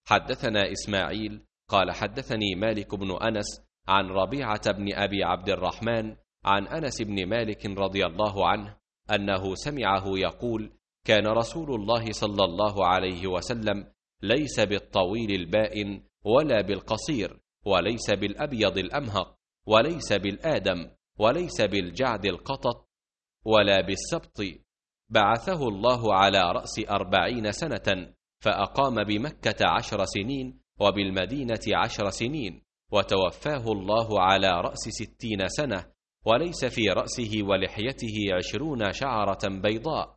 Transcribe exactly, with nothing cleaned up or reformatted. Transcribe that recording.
حدثنا إسماعيل قال حدثني مالك بن أنس عن ربيعة بن أبي عبد الرحمن عن أنس بن مالك رضي الله عنه أنه سمعه يقول: كان رسول الله صلى الله عليه وسلم ليس بالطويل البائن ولا بالقصير، وليس بالأبيض الأمهق، وليس بالآدم، وليس بالجعد القطط، ولا بالسبط. بعثه الله على رأس أربعين سنة، فأقام بمكة عشر سنين وبالمدينة عشر سنين، وتوفاه الله على رأس ستين سنة، وليس في رأسه ولحيته عشرون شعرة بيضاء،